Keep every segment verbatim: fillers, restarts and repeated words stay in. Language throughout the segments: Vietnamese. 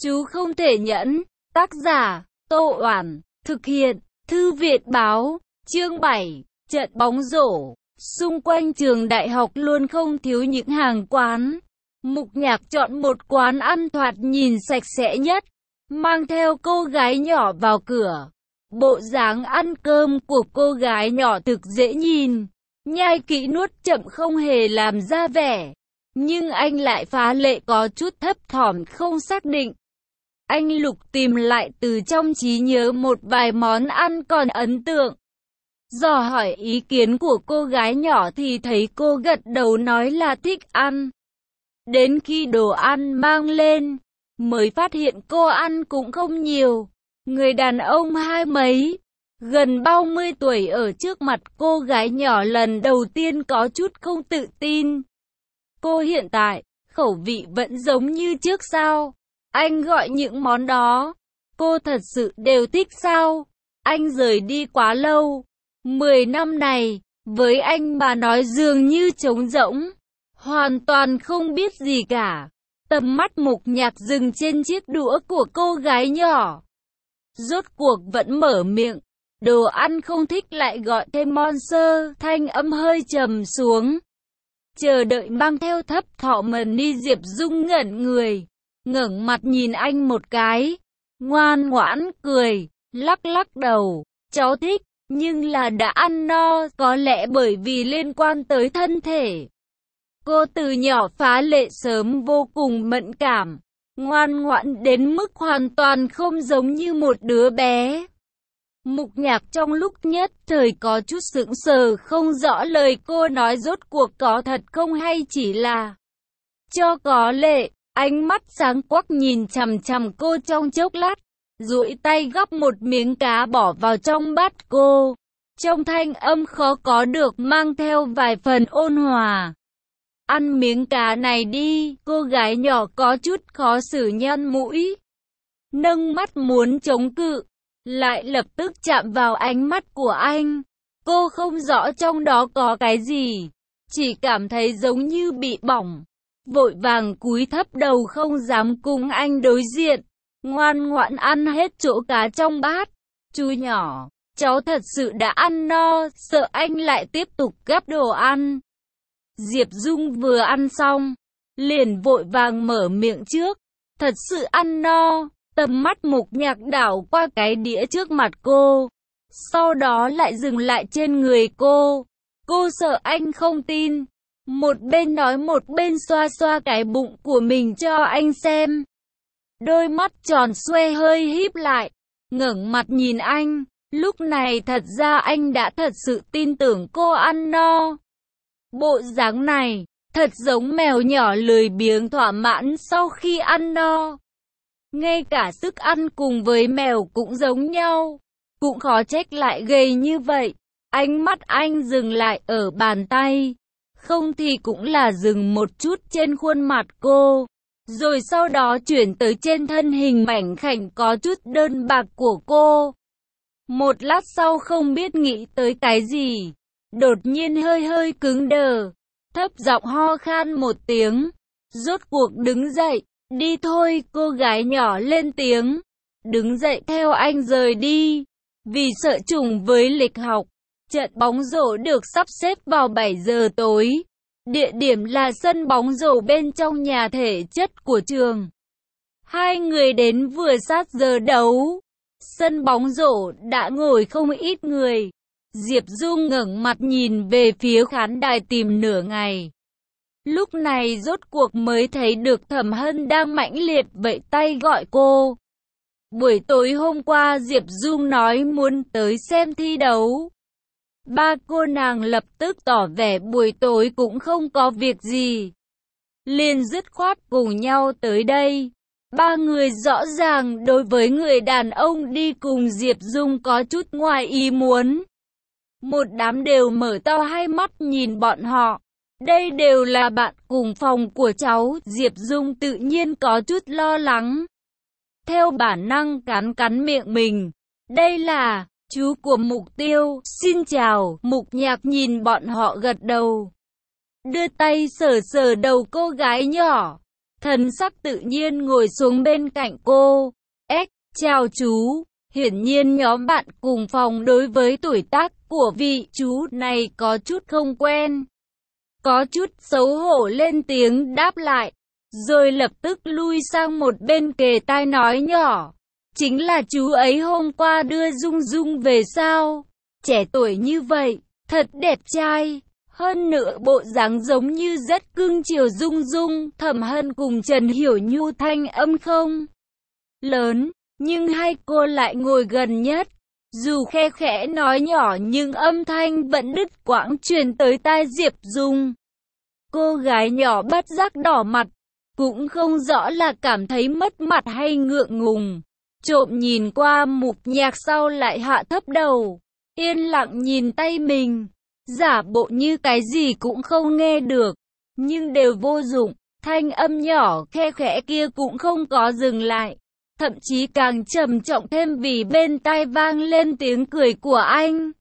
Chú không thể nhẫn. Tác giả, Tô Oản. Thực hiện, Thư Việt Báo. Chương bảy. Trận bóng rổ. Xung quanh trường đại học luôn không thiếu những hàng quán. Mục Nhạc chọn một quán ăn thoạt nhìn sạch sẽ nhất, mang theo cô gái nhỏ vào cửa. Bộ dáng ăn cơm của cô gái nhỏ thực dễ nhìn, nhai kỹ nuốt chậm không hề làm ra vẻ. Nhưng anh lại phá lệ có chút thấp thỏm không xác định. Anh lục tìm lại từ trong trí nhớ một vài món ăn còn ấn tượng. Dò hỏi ý kiến của cô gái nhỏ thì thấy cô gật đầu nói là thích ăn. Đến khi đồ ăn mang lên, mới phát hiện cô ăn cũng không nhiều. Người đàn ông hai mấy, gần ba mươi tuổi ở trước mặt cô gái nhỏ lần đầu tiên có chút không tự tin. Cô hiện tại, khẩu vị vẫn giống như trước sao? Anh gọi những món đó, cô thật sự đều thích sao? Anh rời đi quá lâu. Mười năm này, với anh mà nói dường như trống rỗng. Hoàn toàn không biết gì cả. Tầm mắt Mục Nhạc dừng trên chiếc đũa của cô gái nhỏ. Rốt cuộc vẫn mở miệng. Đồ ăn không thích lại gọi thêm monster. Thanh âm hơi trầm xuống. Chờ đợi mang theo thấp thỏm ni Diệp Dung ngẩn người. Ngẩng mặt nhìn anh một cái. Ngoan ngoãn cười. Lắc lắc đầu. Cháu thích. Nhưng là đã ăn no. Có lẽ bởi vì liên quan tới thân thể. Cô từ nhỏ phá lệ sớm vô cùng mẫn cảm, ngoan ngoãn đến mức hoàn toàn không giống như một đứa bé. Mục Nhạc trong lúc nhất thời có chút sững sờ không rõ lời cô nói rốt cuộc có thật không hay chỉ là cho có lệ. Ánh mắt sáng quắc nhìn chằm chằm cô trong chốc lát, duỗi tay gắp một miếng cá bỏ vào trong bát cô. Trong thanh âm khó có được mang theo vài phần ôn hòa. Ăn miếng cá này đi, cô gái nhỏ có chút khó xử nhăn mũi. Nâng mắt muốn chống cự, lại lập tức chạm vào ánh mắt của anh. Cô không rõ trong đó có cái gì, chỉ cảm thấy giống như bị bỏng. Vội vàng cúi thấp đầu không dám cùng anh đối diện. Ngoan ngoãn ăn hết chỗ cá trong bát. Chú nhỏ, cháu thật sự đã ăn no, sợ anh lại tiếp tục gắp đồ ăn. Diệp Dung vừa ăn xong, liền vội vàng mở miệng trước. Thật sự ăn no. Tầm mắt Mục Nhạc đảo qua cái đĩa trước mặt cô, sau đó lại dừng lại trên người cô. Cô sợ anh không tin, một bên nói một bên xoa xoa cái bụng của mình cho anh xem. Đôi mắt tròn xoe hơi híp lại, ngẩng mặt nhìn anh. Lúc này thật ra anh đã thật sự tin tưởng cô ăn no. Bộ dáng này, thật giống mèo nhỏ lười biếng thỏa mãn sau khi ăn no. Ngay cả sức ăn cùng với mèo cũng giống nhau. Cũng khó trách lại gầy như vậy. Ánh mắt anh dừng lại ở bàn tay. Không thì cũng là dừng một chút trên khuôn mặt cô. Rồi sau đó chuyển tới trên thân hình mảnh khảnh có chút đơn bạc của cô. Một lát sau không biết nghĩ tới cái gì, đột nhiên hơi hơi cứng đờ, thấp giọng ho khan một tiếng, rốt cuộc đứng dậy. Đi thôi, cô gái nhỏ lên tiếng, đứng dậy theo anh rời đi. Vì sợ trùng với lịch học, trận bóng rổ được sắp xếp vào bảy giờ tối. Địa điểm là sân bóng rổ bên trong nhà thể chất của trường. Hai người đến vừa sát giờ đấu. Sân bóng rổ đã ngồi không ít người. Diệp Dung ngẩng mặt nhìn về phía khán đài tìm nửa ngày. Lúc này rốt cuộc mới thấy được Thẩm Hân đang mãnh liệt vẫy tay gọi cô. Buổi tối hôm qua Diệp Dung nói muốn tới xem thi đấu. Ba cô nàng lập tức tỏ vẻ buổi tối cũng không có việc gì, liền dứt khoát cùng nhau tới đây. Ba người rõ ràng đối với người đàn ông đi cùng Diệp Dung có chút ngoài ý muốn. Một đám đều mở to hai mắt nhìn bọn họ. Đây đều là bạn cùng phòng của cháu. Diệp Dung tự nhiên có chút lo lắng. Theo bản năng cắn cắn miệng mình. Đây là chú của Mục Tiêu. Xin chào. Mục Nhạc nhìn bọn họ gật đầu, đưa tay sờ sờ đầu cô gái nhỏ. thần sắc tự nhiên ngồi xuống bên cạnh cô. Ếch, chào chú. Hiển nhiên nhóm bạn cùng phòng đối với tuổi tác của vị chú này có chút không quen. Có chút xấu hổ lên tiếng đáp lại, rồi lập tức lui sang một bên kề tai nói nhỏ. Chính là chú ấy hôm qua đưa Dung Dung về sao? Trẻ tuổi như vậy, thật đẹp trai. Hơn nữa bộ dáng giống như rất cưng chiều Dung Dung. Thẩm Hân cùng Trần Hiểu Nhu thanh âm không lớn, nhưng hai cô lại ngồi gần nhất. Dù khe khẽ nói nhỏ nhưng âm thanh vẫn đứt quãng truyền tới tai Diệp Dung. Cô gái nhỏ bất giác đỏ mặt, cũng không rõ là cảm thấy mất mặt hay ngượng ngùng. Trộm nhìn qua Mục Nhạc sau lại hạ thấp đầu, yên lặng nhìn tay mình, giả bộ như cái gì cũng không nghe được, nhưng đều vô dụng. Thanh âm nhỏ khe khẽ kia cũng không có dừng lại, thậm chí càng trầm trọng thêm vì bên tai vang lên tiếng cười của anh.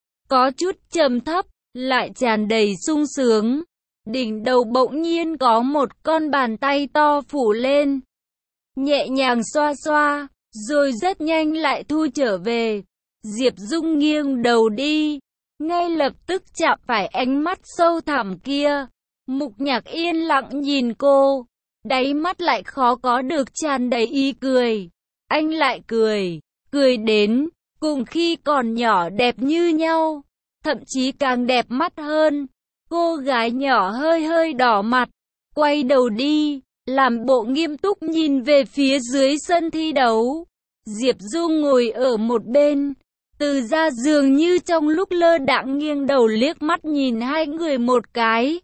Có chút trầm thấp, lại tràn đầy sung sướng. Đỉnh đầu bỗng nhiên có một con bàn tay to phủ lên, nhẹ nhàng xoa xoa, rồi rất nhanh lại thu trở về. Diệp Dung nghiêng đầu đi, ngay lập tức chạm phải ánh mắt sâu thẳm kia. Mục Nhạc yên lặng nhìn cô, đáy mắt lại khó có được tràn đầy ý cười. Anh lại cười, cười đến cùng khi còn nhỏ đẹp như nhau, thậm chí càng đẹp mắt hơn. Cô gái nhỏ hơi hơi đỏ mặt, quay đầu đi, làm bộ nghiêm túc nhìn về phía dưới sân thi đấu. Diệp Dung ngồi ở một bên, Từ Gia dường như trong lúc lơ đãng nghiêng đầu liếc mắt nhìn hai người một cái.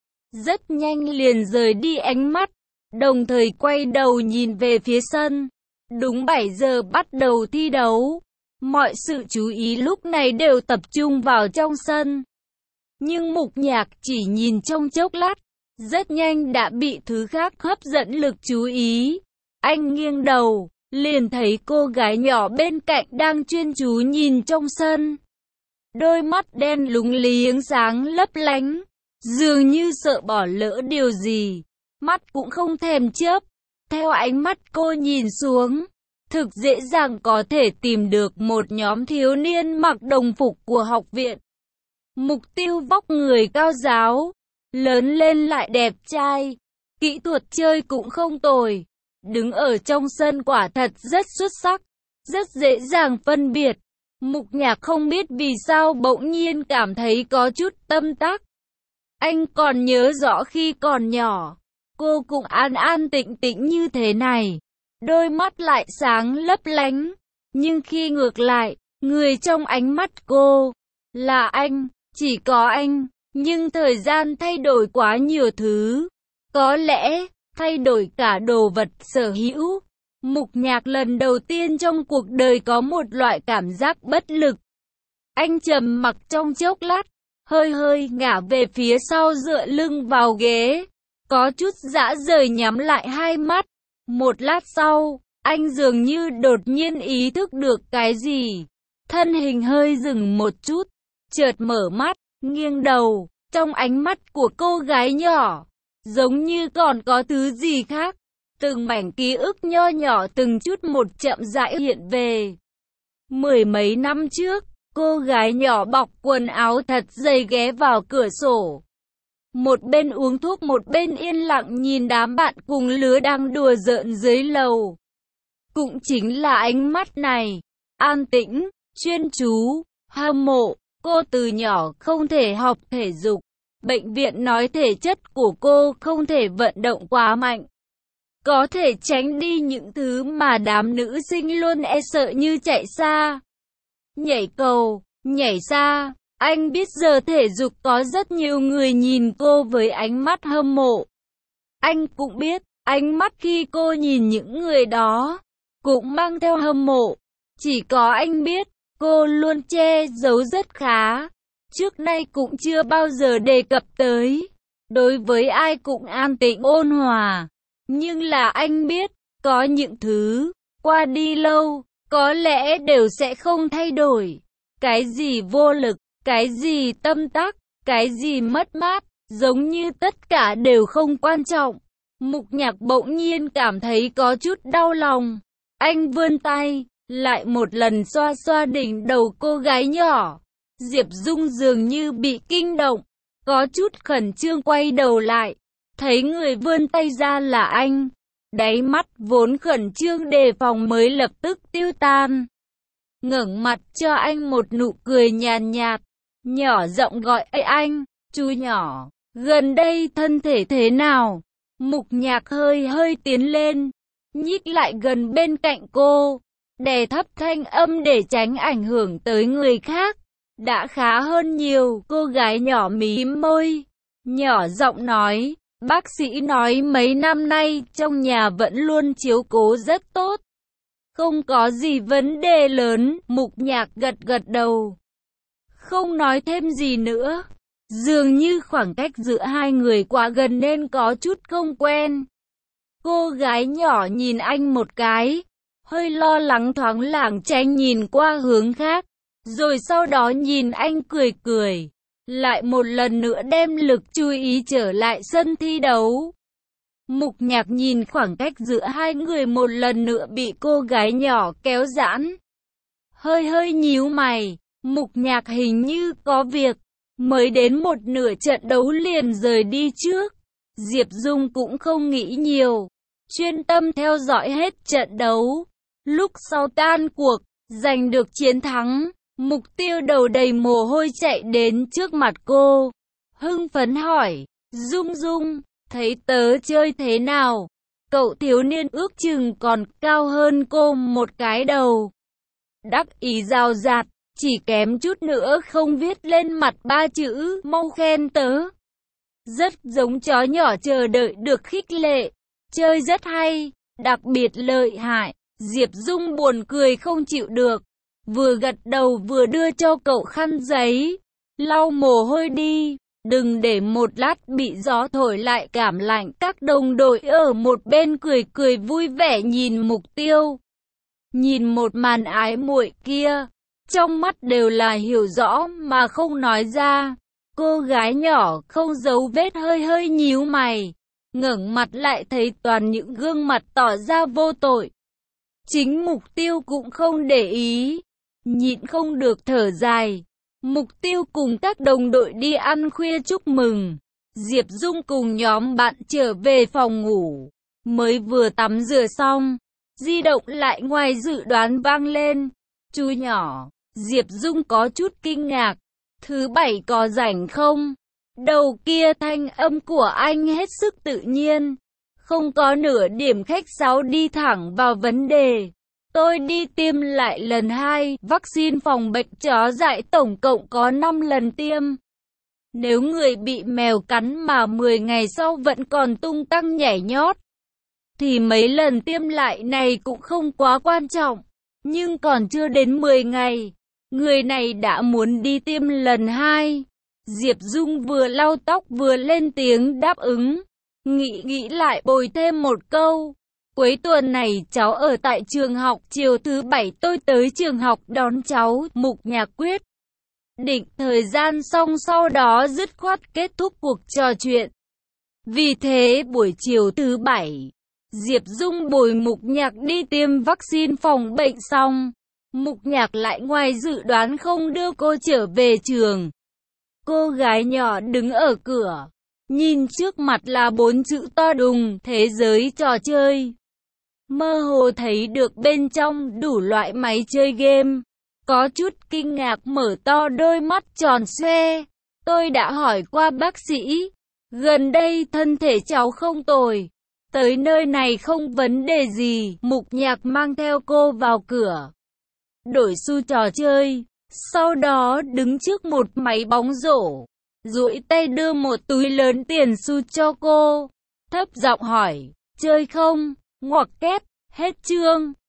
Rất nhanh liền rời đi ánh mắt, đồng thời quay đầu nhìn về phía sân. Đúng bảy giờ bắt đầu thi đấu, mọi sự chú ý lúc này đều tập trung vào trong sân. Nhưng Mục Nhạc chỉ nhìn trong chốc lát, rất nhanh đã bị thứ khác hấp dẫn lực chú ý. Anh nghiêng đầu, liền thấy cô gái nhỏ bên cạnh đang chuyên chú nhìn trong sân. Đôi mắt đen lúng liếng sáng lấp lánh, dường như sợ bỏ lỡ điều gì, mắt cũng không thèm chớp. Theo ánh mắt cô nhìn xuống, thực dễ dàng có thể tìm được một nhóm thiếu niên mặc đồng phục của học viện. Mục Tiêu vóc người cao ráo, lớn lên lại đẹp trai, kỹ thuật chơi cũng không tồi. Đứng ở trong sân quả thật rất xuất sắc, rất dễ dàng phân biệt. Mục Nhạc không biết vì sao bỗng nhiên cảm thấy có chút tâm tắc. Anh còn nhớ rõ khi còn nhỏ, cô cũng an an tĩnh tĩnh như thế này, đôi mắt lại sáng lấp lánh. Nhưng khi ngược lại, người trong ánh mắt cô là anh, chỉ có anh. Nhưng thời gian thay đổi quá nhiều thứ, có lẽ thay đổi cả đồ vật sở hữu. Mục Nhạc lần đầu tiên trong cuộc đời có một loại cảm giác bất lực. Anh trầm mặc trong chốc lát, hơi hơi ngả về phía sau dựa lưng vào ghế, có chút dã rời nhắm lại hai mắt. Một lát sau, anh dường như đột nhiên ý thức được cái gì, thân hình hơi dừng một chút, chợt mở mắt, nghiêng đầu. Trong ánh mắt của cô gái nhỏ, giống như còn có thứ gì khác. Từng mảnh ký ức nho nhỏ từng chút một chậm rãi hiện về. Mười mấy năm trước, cô gái nhỏ bọc quần áo thật dày ghé vào cửa sổ. Một bên uống thuốc một bên yên lặng nhìn đám bạn cùng lứa đang đùa giỡn dưới lầu. Cũng chính là ánh mắt này, an tĩnh, chuyên chú, hâm mộ. Cô từ nhỏ không thể học thể dục. Bệnh viện nói thể chất của cô không thể vận động quá mạnh, có thể tránh đi những thứ mà đám nữ sinh luôn e sợ như chạy xa, nhảy cầu, nhảy xa. Anh biết giờ thể dục có rất nhiều người nhìn cô với ánh mắt hâm mộ. Anh cũng biết, ánh mắt khi cô nhìn những người đó, cũng mang theo hâm mộ. Chỉ có anh biết, cô luôn che giấu rất khá. Trước nay cũng chưa bao giờ đề cập tới. Đối với ai cũng an tĩnh ôn hòa. Nhưng là anh biết, có những thứ, qua đi lâu, có lẽ đều sẽ không thay đổi. Cái gì vô lực, cái gì tâm tắc, cái gì mất mát, giống như tất cả đều không quan trọng. Mục Nhạc bỗng nhiên cảm thấy có chút đau lòng. Anh vươn tay, lại một lần xoa xoa đỉnh đầu cô gái nhỏ. Diệp Dung dường như bị kinh động, có chút khẩn trương quay đầu lại, thấy người vươn tay ra là anh. Đáy mắt vốn khẩn trương đề phòng mới lập tức tiêu tan. Ngẩng mặt cho anh một nụ cười nhàn nhạt, nhỏ giọng gọi ấy anh, chú nhỏ, gần đây thân thể thế nào? Mục Nhạc hơi hơi tiến lên, nhích lại gần bên cạnh cô, đè thấp thanh âm để tránh ảnh hưởng tới người khác. Đã khá hơn nhiều, cô gái nhỏ mím môi, nhỏ giọng nói, bác sĩ nói mấy năm nay trong nhà vẫn luôn chiếu cố rất tốt. Không có gì vấn đề lớn, Mục Nhạc gật gật đầu. Không nói thêm gì nữa. Dường như khoảng cách giữa hai người quá gần nên có chút không quen. Cô gái nhỏ nhìn anh một cái, hơi lo lắng thoáng lảng tránh nhìn qua hướng khác. Rồi sau đó nhìn anh cười cười, lại một lần nữa đem lực chú ý trở lại sân thi đấu. Mục Nhạc nhìn khoảng cách giữa hai người một lần nữa bị cô gái nhỏ kéo giãn. Hơi hơi nhíu mày, Mục Nhạc hình như có việc, mới đến một nửa trận đấu liền rời đi trước. Diệp Dung cũng không nghĩ nhiều, chuyên tâm theo dõi hết trận đấu. Lúc sau tan cuộc, giành được chiến thắng. Mục Tiêu đầu đầy mồ hôi chạy đến trước mặt cô, hưng phấn hỏi, Dung Dung, thấy tớ chơi thế nào? Cậu thiếu niên ước chừng còn cao hơn cô một cái đầu. Đắc ý rào rạt, chỉ kém chút nữa không viết lên mặt ba chữ, mau khen tớ. Rất giống chó nhỏ chờ đợi được khích lệ, chơi rất hay, đặc biệt lợi hại. Diệp Dung buồn cười không chịu được. Vừa gật đầu vừa đưa cho cậu khăn giấy, lau mồ hôi đi, đừng để một lát bị gió thổi lại cảm lạnh. Các đồng đội ở một bên cười cười vui vẻ nhìn Mục Tiêu. Nhìn một màn ái muội kia, trong mắt đều là hiểu rõ mà không nói ra. Cô gái nhỏ không giấu vết hơi hơi nhíu mày, ngẩng mặt lại thấy toàn những gương mặt tỏ ra vô tội. Chính Mục Tiêu cũng không để ý. Nhịn không được thở dài. Mục Tiêu cùng các đồng đội đi ăn khuya chúc mừng. Diệp Dung cùng nhóm bạn trở về phòng ngủ. Mới vừa tắm rửa xong, di động lại ngoài dự đoán vang lên. Chú nhỏ, Diệp Dung có chút kinh ngạc. Thứ bảy có rảnh không? Đầu kia thanh âm của anh hết sức tự nhiên, không có nửa điểm khách sáo, đi thẳng vào vấn đề. Tôi đi tiêm lại lần hai, vaccine phòng bệnh chó dại tổng cộng có năm lần tiêm. Nếu người bị mèo cắn mà mười ngày sau vẫn còn tung tăng nhảy nhót, thì mấy lần tiêm lại này cũng không quá quan trọng. Nhưng còn chưa đến mười ngày, người này đã muốn đi tiêm lần hai. Diệp Dung vừa lau tóc vừa lên tiếng đáp ứng. Nghĩ nghĩ lại bồi thêm một câu. Cuối tuần này cháu ở tại trường học, chiều thứ bảy tôi tới trường học đón cháu. Mục Nhạc quyết định thời gian xong sau đó dứt khoát kết thúc cuộc trò chuyện. Vì thế buổi chiều thứ bảy, Diệp Dung bồi Mục Nhạc đi tiêm vaccine phòng bệnh xong. Mục Nhạc lại ngoài dự đoán không đưa cô trở về trường. Cô gái nhỏ đứng ở cửa, nhìn trước mặt là bốn chữ to đùng, thế giới trò chơi. Mơ hồ thấy được bên trong đủ loại máy chơi game. Có chút kinh ngạc mở to đôi mắt tròn xoe. Tôi đã hỏi qua bác sĩ, gần đây thân thể cháu không tồi, tới nơi này không vấn đề gì. Mục Nhạc mang theo cô vào cửa, đổi xu trò chơi, sau đó đứng trước một máy bóng rổ, duỗi tay đưa một túi lớn tiền xu cho cô, thấp giọng hỏi, chơi không? Ngoặc kép, hết chương.